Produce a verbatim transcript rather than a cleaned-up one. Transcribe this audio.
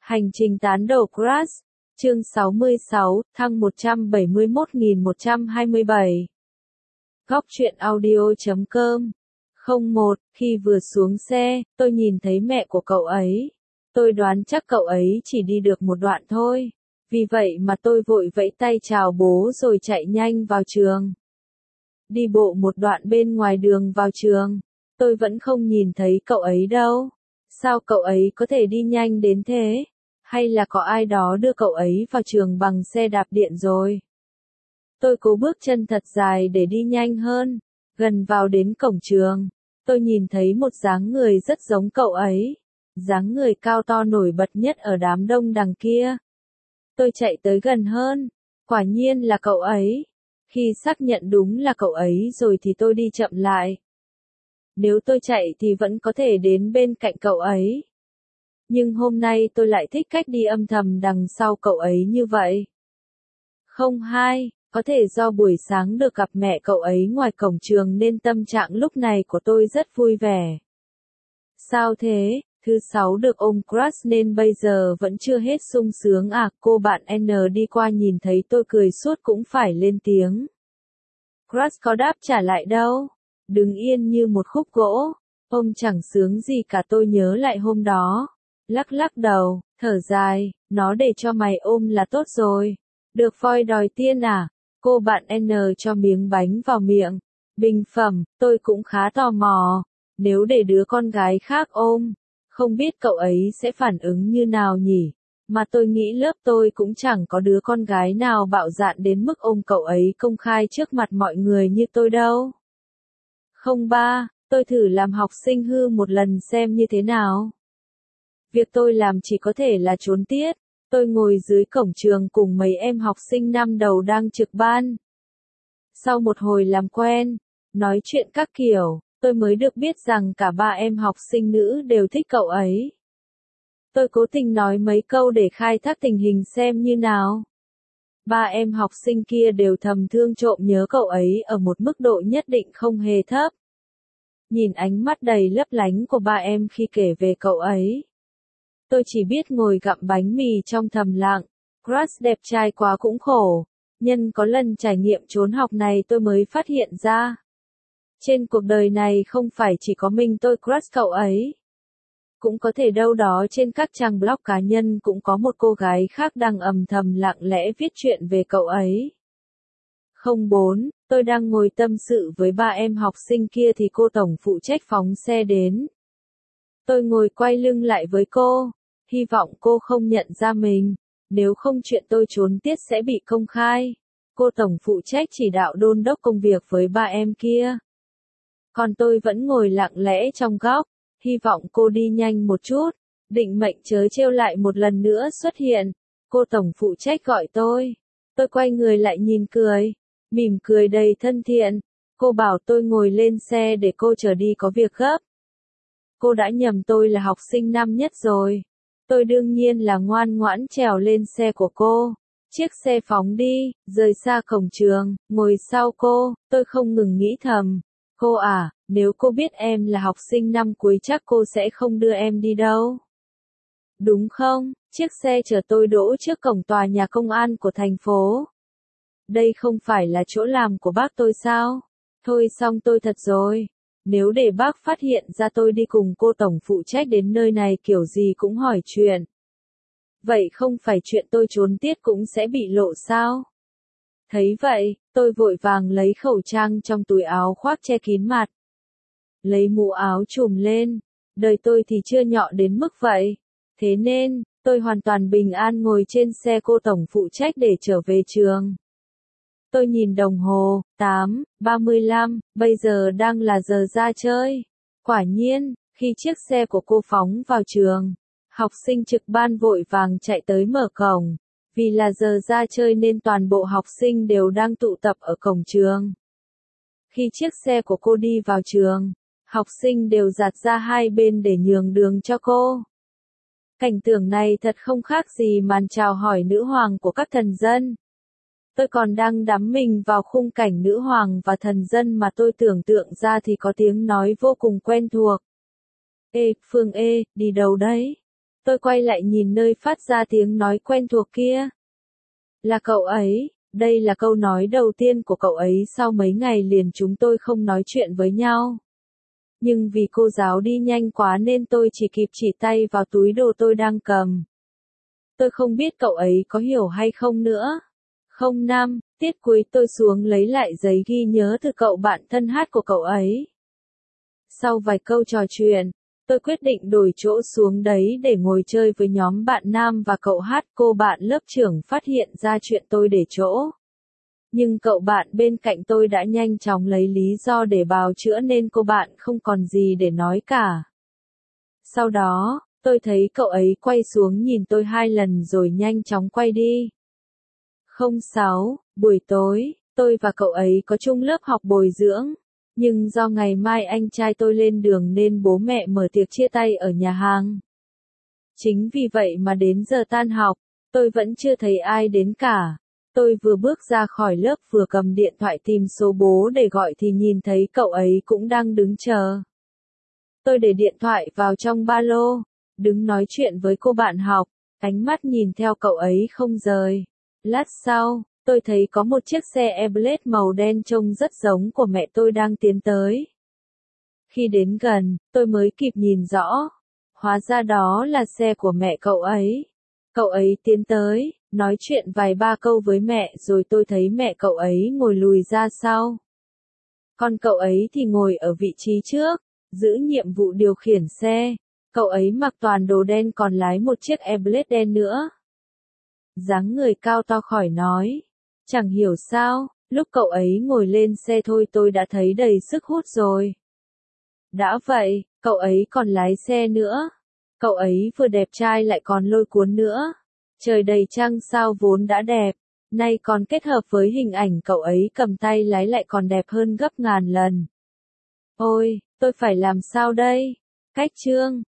Hành trình tán đầu Crush, chương sáu mươi sáu, thăng một trăm bảy mươi mốt nghìn một trăm hai mươi bảy. Góc truyện audio chấm com. không một, khi vừa xuống xe, tôi nhìn thấy mẹ của cậu ấy. Tôi đoán chắc cậu ấy chỉ đi được một đoạn thôi. Vì vậy mà tôi vội vẫy tay chào bố rồi chạy nhanh vào trường. Đi bộ một đoạn bên ngoài đường vào trường, tôi vẫn không nhìn thấy cậu ấy đâu. Sao cậu ấy có thể đi nhanh đến thế? Hay là có ai đó đưa cậu ấy vào trường bằng xe đạp điện rồi? Tôi cố bước chân thật dài để đi nhanh hơn. Gần vào đến cổng trường, tôi nhìn thấy một dáng người rất giống cậu ấy. Dáng người cao to nổi bật nhất ở đám đông đằng kia. Tôi chạy tới gần hơn. Quả nhiên là cậu ấy. Khi xác nhận đúng là cậu ấy rồi thì tôi đi chậm lại. Nếu tôi chạy thì vẫn có thể đến bên cạnh cậu ấy. Nhưng hôm nay tôi lại thích cách đi âm thầm đằng sau cậu ấy như vậy. Không hai, có thể do buổi sáng được gặp mẹ cậu ấy ngoài cổng trường nên tâm trạng lúc này của tôi rất vui vẻ. Sao thế, thứ sáu được ôm Crush nên bây giờ vẫn chưa hết sung sướng à? Cô bạn N đi qua nhìn thấy tôi cười suốt cũng phải lên tiếng. Crush có đáp trả lại đâu. Đứng yên như một khúc gỗ. Ôm chẳng sướng gì cả. Tôi nhớ lại hôm đó. Lắc lắc đầu, thở dài, nó để cho mày ôm là tốt rồi. Được voi đòi tiên à? Cô bạn N cho miếng bánh vào miệng. Bình phẩm, tôi cũng khá tò mò. Nếu để đứa con gái khác ôm, không biết cậu ấy sẽ phản ứng như nào nhỉ? Mà tôi nghĩ lớp tôi cũng chẳng có đứa con gái nào bạo dạn đến mức ôm cậu ấy công khai trước mặt mọi người như tôi đâu. Không ba, tôi thử làm học sinh hư một lần xem như thế nào. Việc tôi làm chỉ có thể là trốn tiết. Tôi ngồi dưới cổng trường cùng mấy em học sinh năm đầu đang trực ban. Sau một hồi làm quen, nói chuyện các kiểu, tôi mới được biết rằng cả ba em học sinh nữ đều thích cậu ấy. Tôi cố tình nói mấy câu để khai thác tình hình xem như nào. Ba em học sinh kia đều thầm thương trộm nhớ cậu ấy ở một mức độ nhất định không hề thấp. Nhìn ánh mắt đầy lấp lánh của ba em khi kể về cậu ấy. Tôi chỉ biết ngồi gặm bánh mì trong thầm lặng. Crush đẹp trai quá cũng khổ. Nhân có lần trải nghiệm trốn học này tôi mới phát hiện ra. Trên cuộc đời này không phải chỉ có mình tôi crush cậu ấy. Cũng có thể đâu đó trên các trang blog cá nhân cũng có một cô gái khác đang âm thầm lặng lẽ viết chuyện về cậu ấy. không bốn, tôi đang ngồi tâm sự với ba em học sinh kia thì cô tổng phụ trách phóng xe đến. Tôi ngồi quay lưng lại với cô, hy vọng cô không nhận ra mình, nếu không chuyện tôi trốn tiết sẽ bị công khai. Cô tổng phụ trách chỉ đạo đôn đốc công việc với ba em kia. Còn tôi vẫn ngồi lặng lẽ trong góc, hy vọng cô đi nhanh một chút, định mệnh trớ trêu lại một lần nữa xuất hiện. Cô tổng phụ trách gọi tôi. Tôi quay người lại nhìn cười, mỉm cười đầy thân thiện. Cô bảo tôi ngồi lên xe để cô chở đi có việc gấp. Cô đã nhầm tôi là học sinh năm nhất rồi. Tôi đương nhiên là ngoan ngoãn trèo lên xe của cô. Chiếc xe phóng đi, rời xa cổng trường, ngồi sau cô, tôi không ngừng nghĩ thầm. Cô à, nếu cô biết em là học sinh năm cuối chắc cô sẽ không đưa em đi đâu. Đúng không? Chiếc xe chở tôi đỗ trước cổng tòa nhà công an của thành phố. Đây không phải là chỗ làm của bác tôi sao? Thôi xong tôi thật rồi. Nếu để bác phát hiện ra tôi đi cùng cô tổng phụ trách đến nơi này kiểu gì cũng hỏi chuyện. Vậy không phải chuyện tôi trốn tiết cũng sẽ bị lộ sao? Thấy vậy, tôi vội vàng lấy khẩu trang trong túi áo khoác che kín mặt. Lấy mũ áo trùm lên. Đời tôi thì chưa nhọ đến mức vậy. Thế nên, tôi hoàn toàn bình an ngồi trên xe cô tổng phụ trách để trở về trường. Tôi nhìn đồng hồ, tám, ba mươi lăm, bây giờ đang là giờ ra chơi. Quả nhiên, khi chiếc xe của cô phóng vào trường, học sinh trực ban vội vàng chạy tới mở cổng. Vì là giờ ra chơi nên toàn bộ học sinh đều đang tụ tập ở cổng trường. Khi chiếc xe của cô đi vào trường, học sinh đều dạt ra hai bên để nhường đường cho cô. Cảnh tượng này thật không khác gì màn chào hỏi nữ hoàng của các thần dân. Tôi còn đang đắm mình vào khung cảnh nữ hoàng và thần dân mà tôi tưởng tượng ra thì có tiếng nói vô cùng quen thuộc. Ê, Phương ê, đi đâu đấy? Tôi quay lại nhìn nơi phát ra tiếng nói quen thuộc kia. Là cậu ấy, đây là câu nói đầu tiên của cậu ấy sau mấy ngày liền chúng tôi không nói chuyện với nhau. Nhưng vì cô giáo đi nhanh quá nên tôi chỉ kịp chỉ tay vào túi đồ tôi đang cầm. Tôi không biết cậu ấy có hiểu hay không nữa. Không năm, tiết cuối tôi xuống lấy lại giấy ghi nhớ từ cậu bạn thân hát của cậu ấy. Sau vài câu trò chuyện, tôi quyết định đổi chỗ xuống đấy để ngồi chơi với nhóm bạn nam và cậu hát. Cô bạn lớp trưởng phát hiện ra chuyện tôi để chỗ. Nhưng cậu bạn bên cạnh tôi đã nhanh chóng lấy lý do để bào chữa nên cô bạn không còn gì để nói cả. Sau đó, tôi thấy cậu ấy quay xuống nhìn tôi hai lần rồi nhanh chóng quay đi. không sáu, buổi tối, tôi và cậu ấy có chung lớp học bồi dưỡng. Nhưng do ngày mai anh trai tôi lên đường nên bố mẹ mở tiệc chia tay ở nhà hàng. Chính vì vậy mà đến giờ tan học, tôi vẫn chưa thấy ai đến cả. Tôi vừa bước ra khỏi lớp vừa cầm điện thoại tìm số bố để gọi thì nhìn thấy cậu ấy cũng đang đứng chờ. Tôi để điện thoại vào trong ba lô, đứng nói chuyện với cô bạn học, ánh mắt nhìn theo cậu ấy không rời. Lát sau, tôi thấy có một chiếc xe Airblade màu đen trông rất giống của mẹ tôi đang tiến tới. Khi đến gần, tôi mới kịp nhìn rõ. Hóa ra đó là xe của mẹ cậu ấy. Cậu ấy tiến tới, nói chuyện vài ba câu với mẹ rồi tôi thấy mẹ cậu ấy ngồi lùi ra sau. Còn cậu ấy thì ngồi ở vị trí trước, giữ nhiệm vụ điều khiển xe. Cậu ấy mặc toàn đồ đen còn lái một chiếc Airblade đen nữa. Dáng người cao to khỏi nói. Chẳng hiểu sao, lúc cậu ấy ngồi lên xe thôi tôi đã thấy đầy sức hút rồi. Đã vậy, cậu ấy còn lái xe nữa. Cậu ấy vừa đẹp trai lại còn lôi cuốn nữa. Trời đầy trăng sao vốn đã đẹp, nay còn kết hợp với hình ảnh cậu ấy cầm tay lái lại còn đẹp hơn gấp ngàn lần. Ôi, tôi phải làm sao đây? Cách chương